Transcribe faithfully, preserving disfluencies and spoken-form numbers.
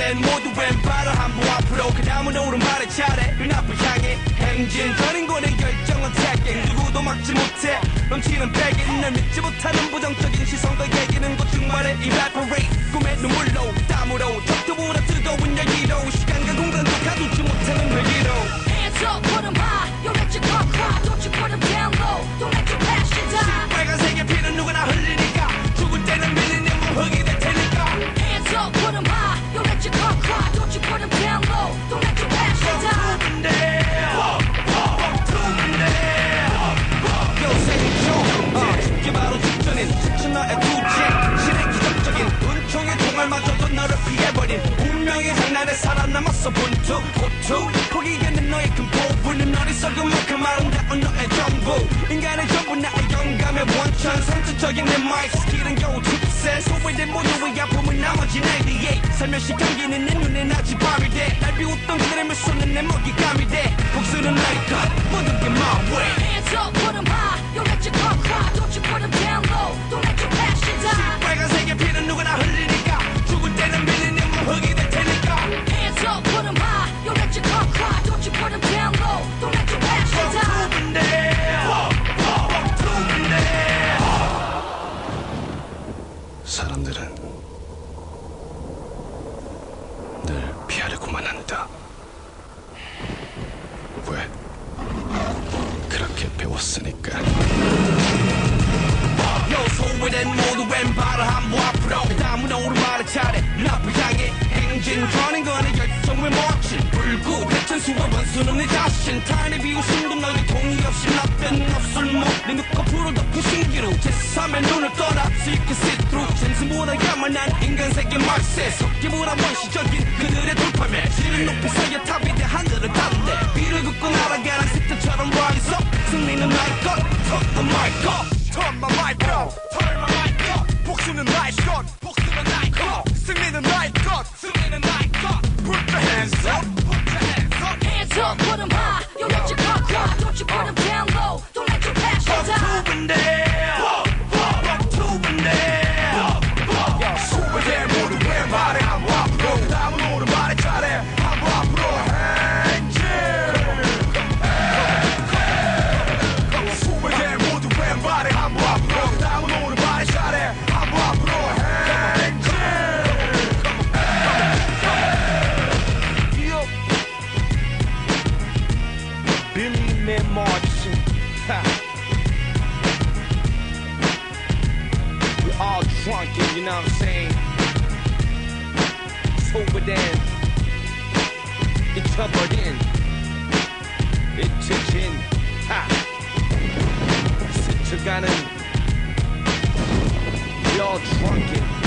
소외된 모두 왼발을 한步앞으로 그 다음은 오른발의 차례 눈앞을 향해 행진 저는 권의 결정은 태깅 누구도 막지 못해 넘치는 패기 널 믿지 못하는 부정적인 시선과 얘기는 곧 중반에 evaporate 꿈의 눈물로 땀으로 적토보다 뜨거운 열기로 시간과 공간도 가두지 못하는 회기로 Hands up, put them high. You let your car cry. Don't you put them down low. Don't let your passion die. 빨간색의 피는 누구나 흘리니까 죽을 때는 밀리는 흙이 될 테니까 Hands up, put them high. You let your car cry. Don't you put them down low. Don't let your passion die. 이게 바로 직전인 직전화의 투쟁 실행 기적적인 은총의 총알마저도 너를 피해버린 운명의 장난에 살아남았어 분투 고투 포기하는 너의 큰 포부는 어리석은 만큼 아름다운 너의 전부 인간의 전부 나의 영감의 원천 선천적인 내 마이크 스킬은 겨우 tip세 소외된 모두의 아픔은 나머지 나이디에 살며시 감기는 내 눈에 낮이 밤이 돼날 비웃던 그들의 미소는 내 먹이감이 돼 복수는 나의 것 모든 게 my way Hands up, put them high. You let your car cry. Don't you put them down low. Don't let your passion die. 빨간색의 피는 누구나 흘리니까 죽을 때는 밀리는 흙이 될 테니까 Hands up, put them high. You let your car cry. Don't you put them down low. Don't let your passion die. 사람들은 늘 피하려고만 한다. 왜? 그렇게 배웠으니까. 소외된 모두 왼발을 한步앞으로 그 다음은 오른발의 차례 눈앞을 향해 행진 저는 거는 결정을 멋진 불구 대천수와 원수는 내 자신 타인의 비웃음도 너의 동의 없이 나쁜 없을모 내 눈꺼풀을 덮은 신기루 제삼의 눈을 떠나 슬기 see-through 짐승보다야만 한 인간세계 말세 속기보다 원시적인 그들의 돌파매 지는 높이 서야 탑이 돼 하늘을 닿네 비를 긋고 날아가는 색들처럼 rise up 승리는 나의 것 Turn the mic up Turn my mic up Turn my mic up 복수는 나의 것 복수는 나의 것 승리는 나의 것 승리는 나의 것 Put your hands up Put your hands up Hands up, put them high. You let your car cry. Don't you put them down low. Don't let your passion die. 소외된 모두 왼발에 한步앞으로 그 다음은 오른발의 차례 한步앞으로 행진 소외된 모두 왼발에 한步앞으로 그 다음은 오른발의 차례 한步앞으로 행진 빌림의 마치 We're all drunken, you know what I'm saying? 소외된 잊혀버린 잊혀진 하 스쳐가는 We're all drunken